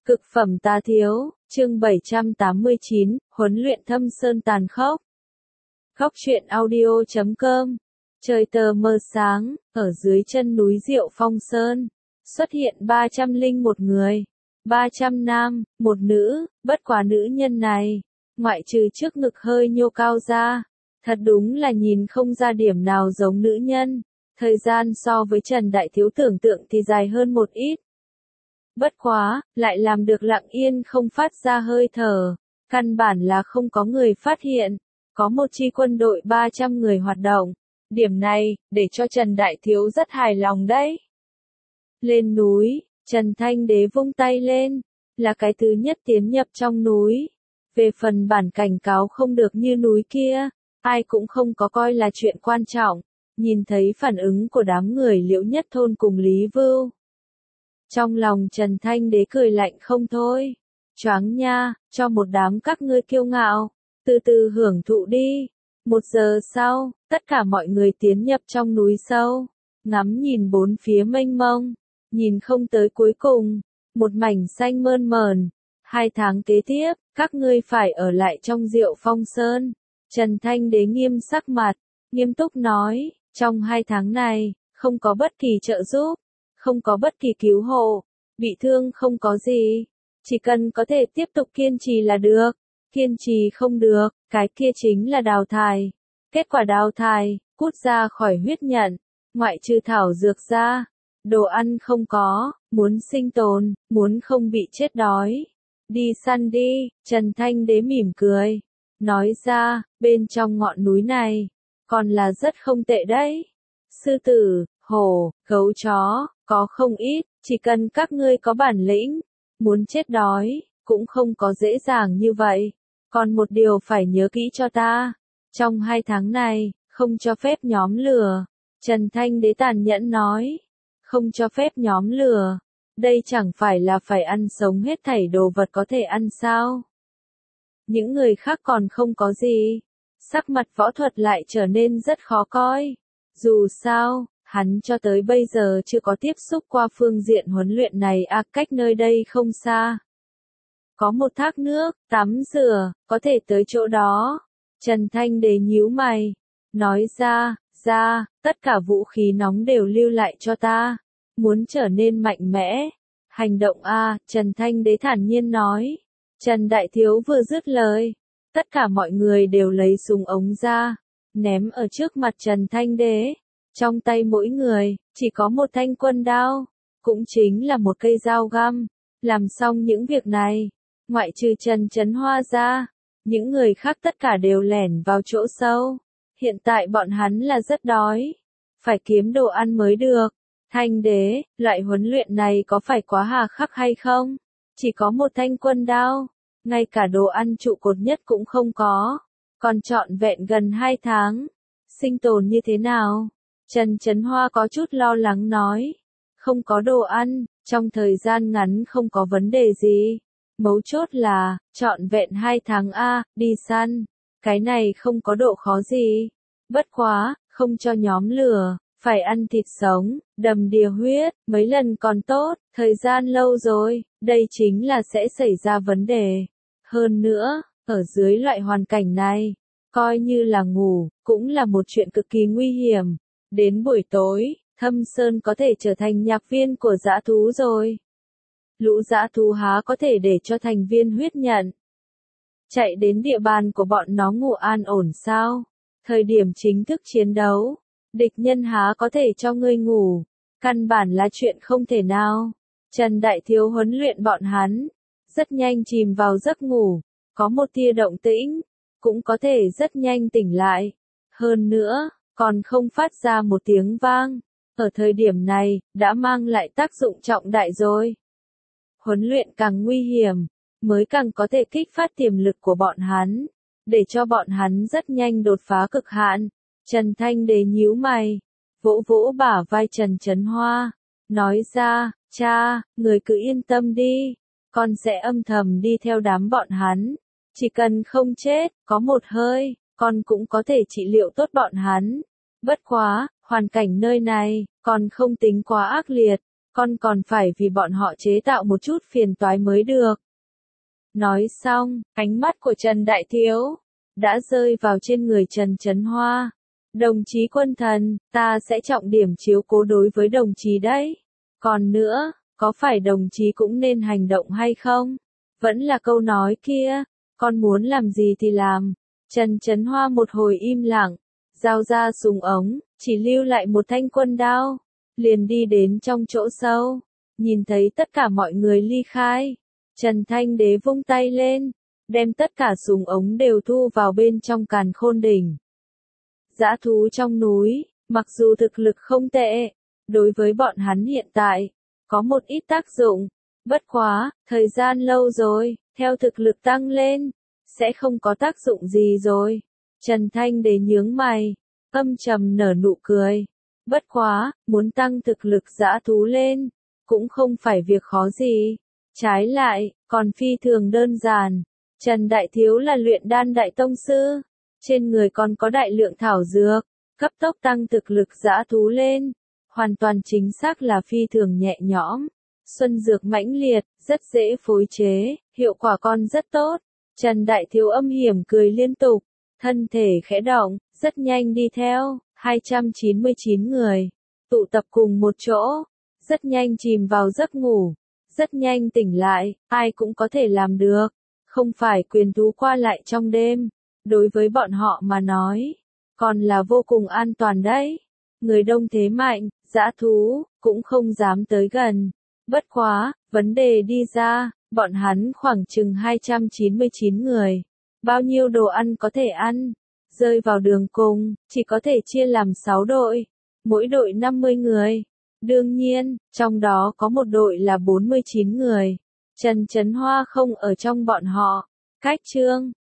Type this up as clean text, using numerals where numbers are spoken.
Cực phẩm tá thiếu, chương 789, huấn luyện Thâm Sơn tàn khốc. Khóc chuyện audio.com. Trời tờ mờ sáng, ở dưới chân núi Diệu Phong Sơn, xuất hiện 301 người, 300 nam, một nữ, bất quá nữ nhân này, ngoại trừ trước ngực hơi nhô cao ra, thật đúng là nhìn không ra điểm nào giống nữ nhân, thời gian so với Trần Đại Thiếu tưởng tượng thì dài hơn một ít. Bất quá, lại làm được lặng yên không phát ra hơi thở, căn bản là không có người phát hiện, có một chi quân đội 300 người hoạt động, điểm này, để cho Trần Đại Thiếu rất hài lòng đấy. Lên núi, Trần Thanh Đế vung tay lên, là cái thứ nhất tiến nhập trong núi. Về phần bản cảnh cáo không được như núi kia, ai cũng không có coi là chuyện quan trọng, nhìn thấy phản ứng của đám người Liễu Nhất Thôn cùng Lý Vưu. Trong lòng Trần Thanh Đế cười lạnh không thôi, choáng nha, cho một đám các ngươi kiêu ngạo, từ từ hưởng thụ đi. 1 giờ sau, tất cả mọi người tiến nhập trong núi sâu, ngắm nhìn bốn phía mênh mông, nhìn không tới cuối cùng, một mảnh xanh mơn mởn. 2 tháng kế tiếp, các ngươi phải ở lại trong Diệu Phong Sơn. Trần Thanh Đế nghiêm sắc mặt, nghiêm túc nói, trong 2 tháng này, không có bất kỳ trợ giúp, không có bất kỳ cứu hộ, bị thương không có gì, chỉ cần có thể tiếp tục kiên trì là được, kiên trì không được, cái kia chính là đào thải. Kết quả đào thải, cút ra khỏi huyết nhận, ngoại trừ thảo dược ra, đồ ăn không có, muốn sinh tồn, muốn không bị chết đói. Đi săn đi, Trần Thanh Đế mỉm cười, nói ra, bên trong ngọn núi này, còn là rất không tệ đấy. Sư tử, hổ, gấu chó, có không ít, chỉ cần các ngươi có bản lĩnh, muốn chết đói, cũng không có dễ dàng như vậy. Còn một điều phải nhớ kỹ cho ta, trong 2 tháng này, không cho phép nhóm lừa. Trần Thanh Đế tàn nhẫn nói, không cho phép nhóm lừa, đây chẳng phải là phải ăn sống hết thảy đồ vật có thể ăn sao? Những người khác còn không có gì, sắc mặt võ thuật lại trở nên rất khó coi. Dù sao, hắn cho tới bây giờ chưa có tiếp xúc qua phương diện huấn luyện này cách nơi đây không xa. Có một thác nước, tắm rửa, có thể tới chỗ đó. Trần Thanh Đế nhíu mày, nói ra, tất cả vũ khí nóng đều lưu lại cho ta. Muốn trở nên mạnh mẽ. Hành động Trần Thanh Đế thản nhiên nói. Trần Đại Thiếu vừa dứt lời, tất cả mọi người đều lấy súng ống ra, ném ở trước mặt Trần Thanh Đế. Trong tay mỗi người, chỉ có một thanh quân đao, cũng chính là một cây dao găm. Làm xong những việc này, ngoại trừ Trần Chấn Hoa ra, những người khác tất cả đều lẻn vào chỗ sâu. Hiện tại bọn hắn là rất đói, phải kiếm đồ ăn mới được. Thanh Đế, loại huấn luyện này có phải quá hà khắc hay không? Chỉ có một thanh quân đao, ngay cả đồ ăn trụ cột nhất cũng không có, còn trọn vẹn gần 2 tháng. Sinh tồn như thế nào? Trần Chấn Hoa có chút lo lắng nói. Không có đồ ăn, trong thời gian ngắn không có vấn đề gì. Mấu chốt là, trọn vẹn 2 tháng đi săn. Cái này không có độ khó gì. Bất quá, không cho nhóm lừa, phải ăn thịt sống, đầm đìa huyết, mấy lần còn tốt, thời gian lâu rồi, đây chính là sẽ xảy ra vấn đề. Hơn nữa, ở dưới loại hoàn cảnh này, coi như là ngủ, cũng là một chuyện cực kỳ nguy hiểm. Đến buổi tối, Thâm Sơn có thể trở thành nhạc viên của dã thú rồi. Lũ dã thú há có thể để cho thành viên huyết nhận chạy đến địa bàn của bọn nó ngủ an ổn sao? Thời điểm chính thức chiến đấu, địch nhân há có thể cho ngươi ngủ, căn bản là chuyện không thể nào. Trần Đại Thiếu huấn luyện bọn hắn, rất nhanh chìm vào giấc ngủ, có một tia động tĩnh, cũng có thể rất nhanh tỉnh lại. Hơn nữa, còn không phát ra một tiếng vang, ở thời điểm này, đã mang lại tác dụng trọng đại rồi. Huấn luyện càng nguy hiểm, mới càng có thể kích phát tiềm lực của bọn hắn, để cho bọn hắn rất nhanh đột phá cực hạn. Trần Thanh Đế nhíu mày, vỗ vỗ bả vai Trần Chấn Hoa, nói ra, cha, người cứ yên tâm đi, con sẽ âm thầm đi theo đám bọn hắn, chỉ cần không chết, có một hơi, con cũng có thể trị liệu tốt bọn hắn. Bất quá, hoàn cảnh nơi này, còn không tính quá ác liệt, con còn phải vì bọn họ chế tạo một chút phiền toái mới được. Nói xong, ánh mắt của Trần Đại Thiếu đã rơi vào trên người Trần Chấn Hoa. Đồng chí Quân Thần, ta sẽ trọng điểm chiếu cố đối với đồng chí đấy. Còn nữa, có phải đồng chí cũng nên hành động hay không? Vẫn là câu nói kia, con muốn làm gì thì làm. Trần Chấn Hoa một hồi im lặng, giao ra súng ống, chỉ lưu lại một thanh quân đao, liền đi đến trong chỗ sâu, nhìn thấy tất cả mọi người ly khai. Trần Thanh Đế vung tay lên, đem tất cả súng ống đều thu vào bên trong Càn Khôn Đỉnh. Dã thú trong núi, mặc dù thực lực không tệ, đối với bọn hắn hiện tại, có một ít tác dụng, bất quá, thời gian lâu rồi, theo thực lực tăng lên, sẽ không có tác dụng gì rồi. Trần Thanh Đế nhướng mày, âm trầm nở nụ cười. Bất quá, muốn tăng thực lực dã thú lên, cũng không phải việc khó gì. Trái lại, còn phi thường đơn giản. Trần Đại Thiếu là luyện đan đại tông sư, trên người còn có đại lượng thảo dược, cấp tốc tăng thực lực dã thú lên, hoàn toàn chính xác là phi thường nhẹ nhõm. Xuân dược mãnh liệt, rất dễ phối chế, hiệu quả còn rất tốt. Trần Đại Thiếu âm hiểm cười liên tục, thân thể khẽ động, rất nhanh đi theo 299 người, tụ tập cùng một chỗ, rất nhanh chìm vào giấc ngủ, rất nhanh tỉnh lại, ai cũng có thể làm được, không phải quyền thú qua lại trong đêm, đối với bọn họ mà nói, còn là vô cùng an toàn đấy. Người đông thế mạnh, dã thú, cũng không dám tới gần. Bất quá, vấn đề đi ra, bọn hắn khoảng chừng 299 người. Bao nhiêu đồ ăn có thể ăn? Rơi vào đường cùng, chỉ có thể chia làm 6 đội. Mỗi đội 50 người. Đương nhiên, trong đó có một đội là 49 người. Trần Chấn Hoa không ở trong bọn họ. Cách chương